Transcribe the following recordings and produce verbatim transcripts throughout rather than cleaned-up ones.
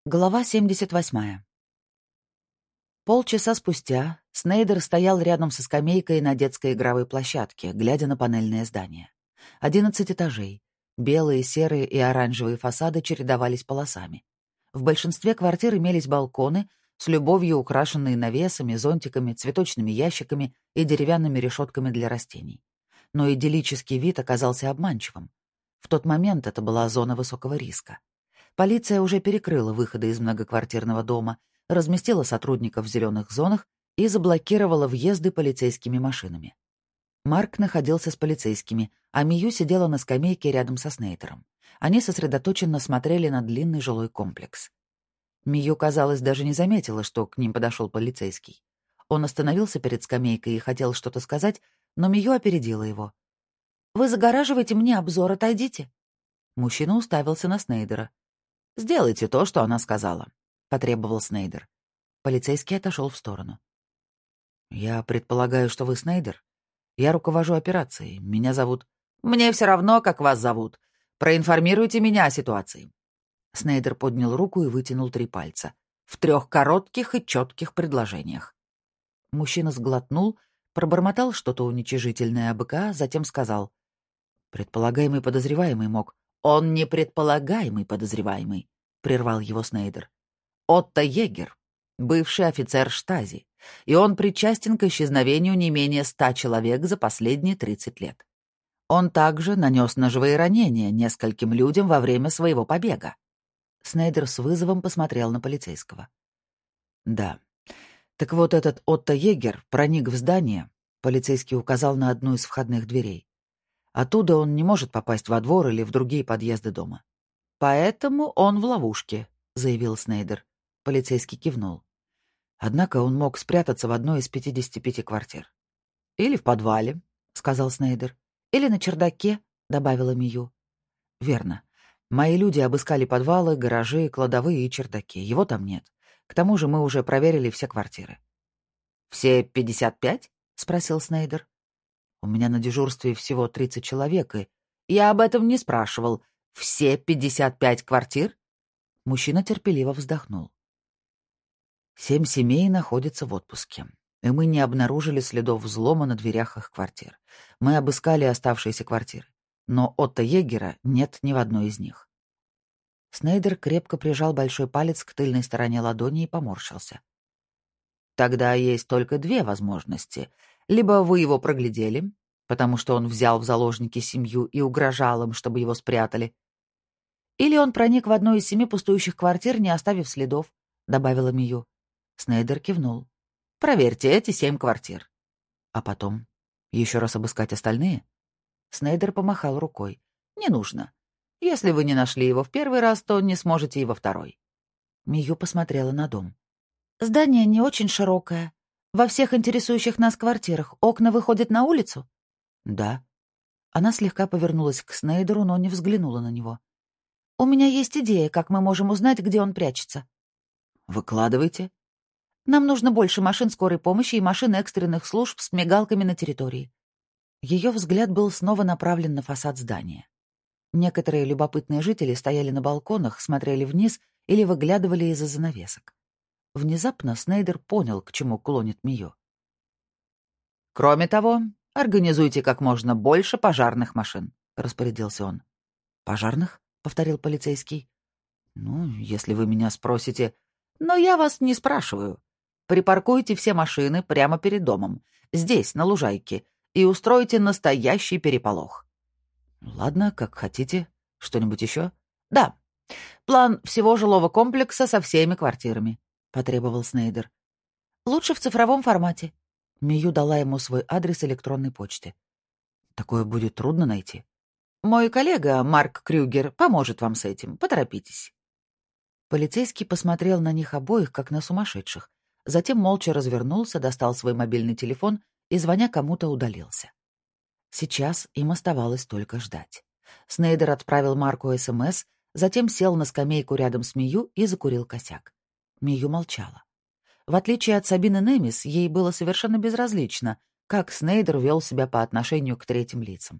Глава семьдесят восьмая. Полчаса спустя Снейдер стоял рядом со скамейкой на детской игровой площадке, глядя на панельное здание. Одиннадцать этажей. Белые, серые и оранжевые фасады чередовались полосами. В большинстве квартир имелись балконы, с любовью украшенные навесами, зонтиками, цветочными ящиками и деревянными решетками для растений. Но идиллический вид оказался обманчивым. В тот момент это была зона высокого риска. Полиция уже перекрыла выходы из многоквартирного дома, разместила сотрудников в зеленых зонах и заблокировала въезды полицейскими машинами. Марк находился с полицейскими, а Мию сидела на скамейке рядом со Снейдером. Они сосредоточенно смотрели на длинный жилой комплекс. Мию, казалось, даже не заметила, что к ним подошел полицейский. Он остановился перед скамейкой и хотел что-то сказать, но Мию опередила его. «Вы загораживаете мне обзор, отойдите». Мужчина уставился на Снейдера. «Сделайте то, что она сказала», — потребовал Снейдер. Полицейский отошел в сторону. «Я предполагаю, что вы Снейдер. Я руковожу операцией. Меня зовут...» «Мне все равно, как вас зовут. Проинформируйте меня о ситуации». Снейдер поднял руку и вытянул три пальца. В трех коротких и четких предложениях. Мужчина сглотнул, пробормотал что-то уничижительное о БК, затем сказал. «Предполагаемый подозреваемый мог...» «Он не предполагаемый подозреваемый», — прервал его Снейдер. «Отто Егер, бывший офицер штази, и он причастен к исчезновению не менее ста человек за последние тридцать лет. Он также нанес ножевые ранения нескольким людям во время своего побега». Снейдер с вызовом посмотрел на полицейского. «Да. Так вот этот Отто Егер проник в здание», — полицейский указал на одну из входных дверей. «Оттуда он не может попасть во двор или в другие подъезды дома». «Поэтому он в ловушке», — заявил Снейдер. Полицейский кивнул. «Однако он мог спрятаться в одной из пятидесяти пяти квартир». «Или в подвале», — сказал Снейдер. «Или на чердаке», — добавила Мию. «Верно. Мои люди обыскали подвалы, гаражи, кладовые и чердаки. Его там нет. К тому же мы уже проверили все квартиры». «Все пятьдесят пять?» — спросил Снейдер. «У меня на дежурстве всего тридцать человек, и...» «Я об этом не спрашивал. Все пятьдесят пять квартир?» Мужчина терпеливо вздохнул. Семь семей находятся в отпуске, и мы не обнаружили следов взлома на дверях их квартир. Мы обыскали оставшиеся квартиры, но Отто Егера нет ни в одной из них. Снейдер крепко прижал большой палец к тыльной стороне ладони и поморщился. «Тогда есть только две возможности. Либо вы его проглядели, потому что он взял в заложники семью и угрожал им, чтобы его спрятали. Или он проник в одну из семи пустующих квартир, не оставив следов», — добавила Мию. Снейдер кивнул. «Проверьте эти семь квартир». «А потом? Еще раз обыскать остальные?» Снейдер помахал рукой. «Не нужно. Если вы не нашли его в первый раз, то не сможете и во второй». Мию посмотрела на дом. «Здание не очень широкое. Во всех интересующих нас квартирах окна выходят на улицу?» «Да». Она слегка повернулась к Снейдеру, но не взглянула на него. «У меня есть идея, как мы можем узнать, где он прячется». «Выкладывайте». «Нам нужно больше машин скорой помощи и машин экстренных служб с мигалками на территории». Ее взгляд был снова направлен на фасад здания. Некоторые любопытные жители стояли на балконах, смотрели вниз или выглядывали из-за занавесок. Внезапно Снейдер понял, к чему клонит Мию. «Кроме того, организуйте как можно больше пожарных машин», — распорядился он. «Пожарных?» — повторил полицейский. «Ну, если вы меня спросите...» «Но я вас не спрашиваю. Припаркуйте все машины прямо перед домом, здесь, на лужайке, и устройте настоящий переполох». «Ладно, как хотите. Что-нибудь еще?» «Да. План всего жилого комплекса со всеми квартирами», — потребовал Снейдер. «Лучше в цифровом формате». Мию дала ему свой адрес электронной почты. «Такое будет трудно найти». «Мой коллега, Марк Крюгер, поможет вам с этим. Поторопитесь». Полицейский посмотрел на них обоих, как на сумасшедших. Затем молча развернулся, достал свой мобильный телефон и, звоня кому-то, удалился. Сейчас им оставалось только ждать. Снейдер отправил Марку СМС, затем сел на скамейку рядом с Мию и закурил косяк. Мию молчала. В отличие от Сабины Немис, ей было совершенно безразлично, как Снейдер вел себя по отношению к третьим лицам.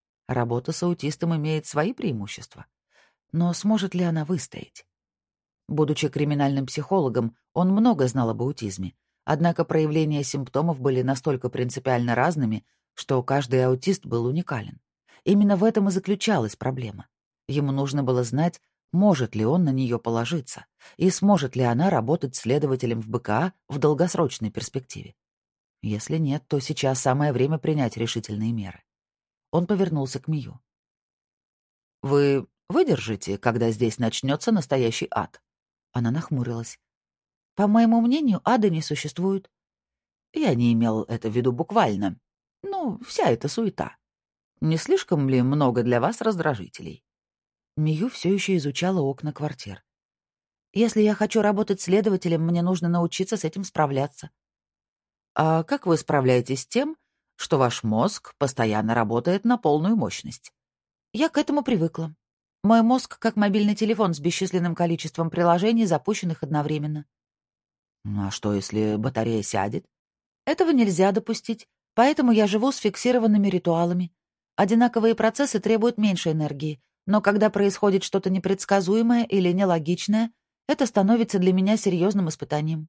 Работа с аутистом имеет свои преимущества. Но сможет ли она выстоять? Будучи криминальным психологом, он много знал об аутизме, однако проявления симптомов были настолько принципиально разными, что каждый аутист был уникален. Именно в этом и заключалась проблема. Ему нужно было знать, может ли он на нее положиться, и сможет ли она работать следователем в БКА в долгосрочной перспективе. Если нет, то сейчас самое время принять решительные меры. Он повернулся к Мию. «Вы выдержите, когда здесь начнется настоящий ад?» Она нахмурилась. «По моему мнению, ада не существует». Я не имел это в виду буквально. Ну, вся эта суета. Не слишком ли много для вас раздражителей? Мию все еще изучала окна квартир. Если я хочу работать следователем, мне нужно научиться с этим справляться. А как вы справляетесь с тем, что ваш мозг постоянно работает на полную мощность? Я к этому привыкла. Мой мозг как мобильный телефон с бесчисленным количеством приложений, запущенных одновременно. Ну а что, если батарея сядет? Этого нельзя допустить, поэтому я живу с фиксированными ритуалами. Одинаковые процессы требуют меньше энергии, но когда происходит что-то непредсказуемое или нелогичное, это становится для меня серьезным испытанием.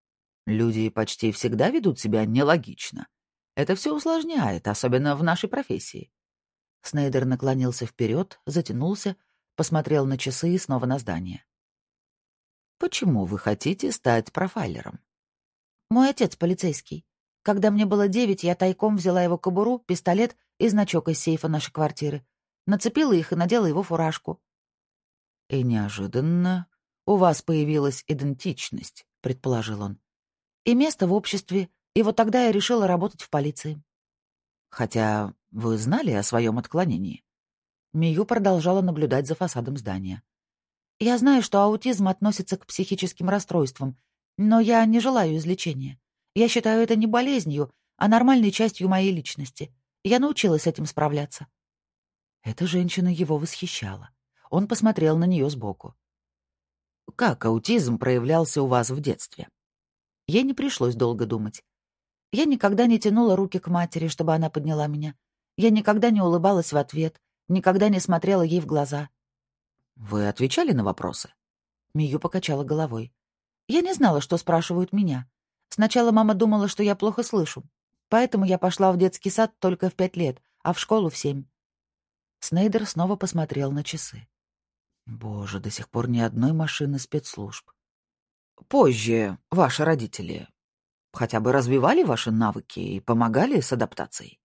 Люди почти всегда ведут себя нелогично. Это все усложняет, особенно в нашей профессии. Снейдер наклонился вперед, затянулся, посмотрел на часы и снова на здание. «Почему вы хотите стать профайлером?» «Мой отец полицейский. Когда мне было девять, я тайком взяла его кобуру, пистолет и значок из сейфа нашей квартиры. Нацепила их и надела его фуражку». «И неожиданно у вас появилась идентичность», — предположил он. «И место в обществе, и вот тогда я решила работать в полиции». «Хотя вы знали о своем отклонении?» Мию продолжала наблюдать за фасадом здания. «Я знаю, что аутизм относится к психическим расстройствам, но я не желаю излечения. Я считаю это не болезнью, а нормальной частью моей личности. Я научилась с этим справляться». Эта женщина его восхищала. Он посмотрел на нее сбоку. «Как аутизм проявлялся у вас в детстве?» Ей не пришлось долго думать. Я никогда не тянула руки к матери, чтобы она подняла меня. Я никогда не улыбалась в ответ, никогда не смотрела ей в глаза. «Вы отвечали на вопросы?» Мию покачала головой. «Я не знала, что спрашивают меня. Сначала мама думала, что я плохо слышу. Поэтому я пошла в детский сад только в пять лет, а в школу в семь». Снейдер снова посмотрел на часы. Боже, до сих пор ни одной машины спецслужб. «Позже ваши родители хотя бы развивали ваши навыки и помогали с адаптацией?»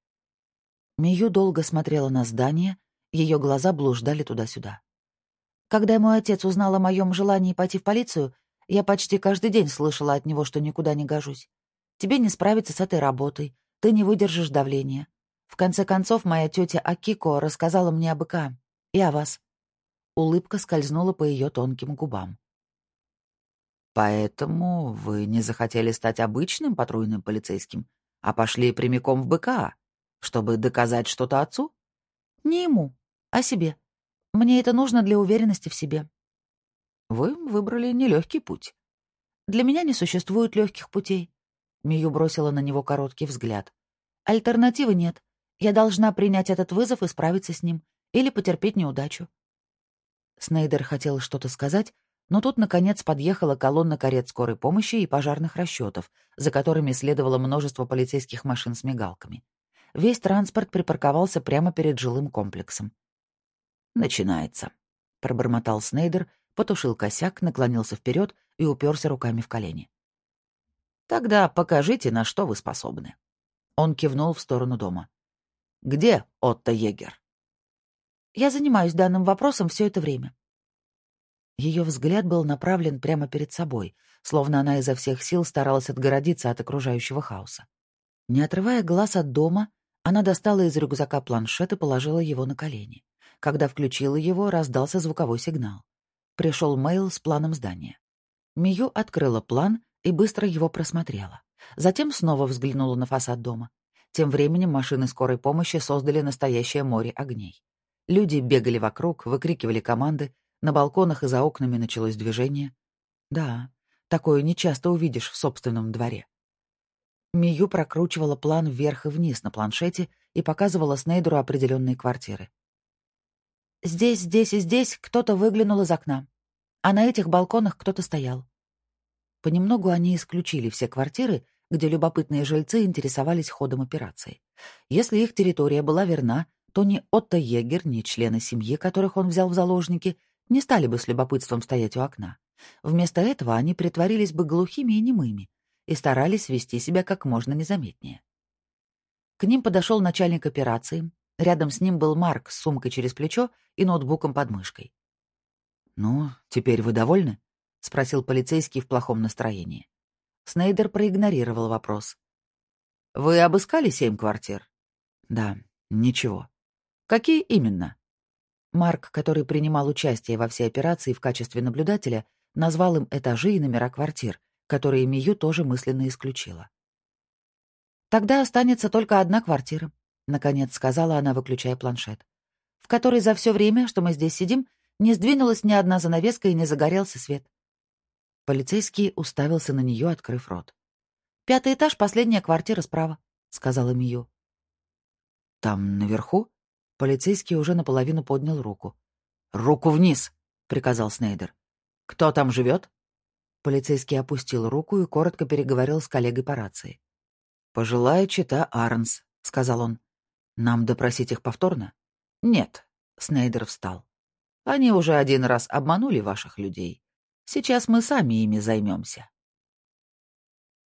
Мию долго смотрела на здание, ее глаза блуждали туда-сюда. Когда мой отец узнал о моем желании пойти в полицию, я почти каждый день слышала от него, что никуда не гожусь. Тебе не справиться с этой работой, ты не выдержишь давления. В конце концов, моя тетя Акико рассказала мне об ИК и о вас. Улыбка скользнула по ее тонким губам. «Поэтому вы не захотели стать обычным патрульным полицейским, а пошли прямиком в БКА, чтобы доказать что-то отцу?» «Не ему, а себе. Мне это нужно для уверенности в себе». «Вы выбрали нелегкий путь». «Для меня не существует легких путей». Мию бросила на него короткий взгляд. «Альтернативы нет. Я должна принять этот вызов и справиться с ним, или потерпеть неудачу». Снейдер хотел что-то сказать, но тут, наконец, подъехала колонна карет скорой помощи и пожарных расчетов, за которыми следовало множество полицейских машин с мигалками. Весь транспорт припарковался прямо перед жилым комплексом. «Начинается», — пробормотал Снейдер, потушил косяк, наклонился вперед и уперся руками в колени. «Тогда покажите, на что вы способны». Он кивнул в сторону дома. «Где Отто Егер?» «Я занимаюсь данным вопросом все это время». Ее взгляд был направлен прямо перед собой, словно она изо всех сил старалась отгородиться от окружающего хаоса. Не отрывая глаз от дома, она достала из рюкзака планшет и положила его на колени. Когда включила его, раздался звуковой сигнал. Пришел мейл с планом здания. Мию открыла план и быстро его просмотрела. Затем снова взглянула на фасад дома. Тем временем машины скорой помощи создали настоящее море огней. Люди бегали вокруг, выкрикивали команды, на балконах и за окнами началось движение. Да, такое нечасто увидишь в собственном дворе. Мию прокручивала план вверх и вниз на планшете и показывала Снейдеру определенные квартиры. «Здесь, здесь и здесь кто-то выглянул из окна. А на этих балконах кто-то стоял. Понемногу они исключили все квартиры, где любопытные жильцы интересовались ходом операции. Если их территория была верна, то ни Отто Егер, ни члены семьи, которых он взял в заложники, не стали бы с любопытством стоять у окна. Вместо этого они притворились бы глухими и немыми и старались вести себя как можно незаметнее. К ним подошел начальник операции. Рядом с ним был Марк с сумкой через плечо и ноутбуком под мышкой. «Ну, теперь вы довольны?» — спросил полицейский в плохом настроении. Снейдер проигнорировал вопрос. «Вы обыскали семь квартир?» «Да, ничего». «Какие именно?» Марк, который принимал участие во всей операции в качестве наблюдателя, назвал им этажи и номера квартир, которые Мию тоже мысленно исключила. «Тогда останется только одна квартира», — наконец сказала она, выключая планшет, «в которой за все время, что мы здесь сидим, не сдвинулась ни одна занавеска и не загорелся свет». Полицейский уставился на нее, открыв рот. «Пятый этаж, последняя квартира справа», — сказала Мию. «Там наверху?» Полицейский уже наполовину поднял руку. «Руку вниз!» — приказал Снейдер. «Кто там живет?» Полицейский опустил руку и коротко переговорил с коллегой по рации. «Пожилая чета Арнс», — сказал он. «Нам допросить их повторно?» «Нет», — Снейдер встал. «Они уже один раз обманули ваших людей. Сейчас мы сами ими займемся».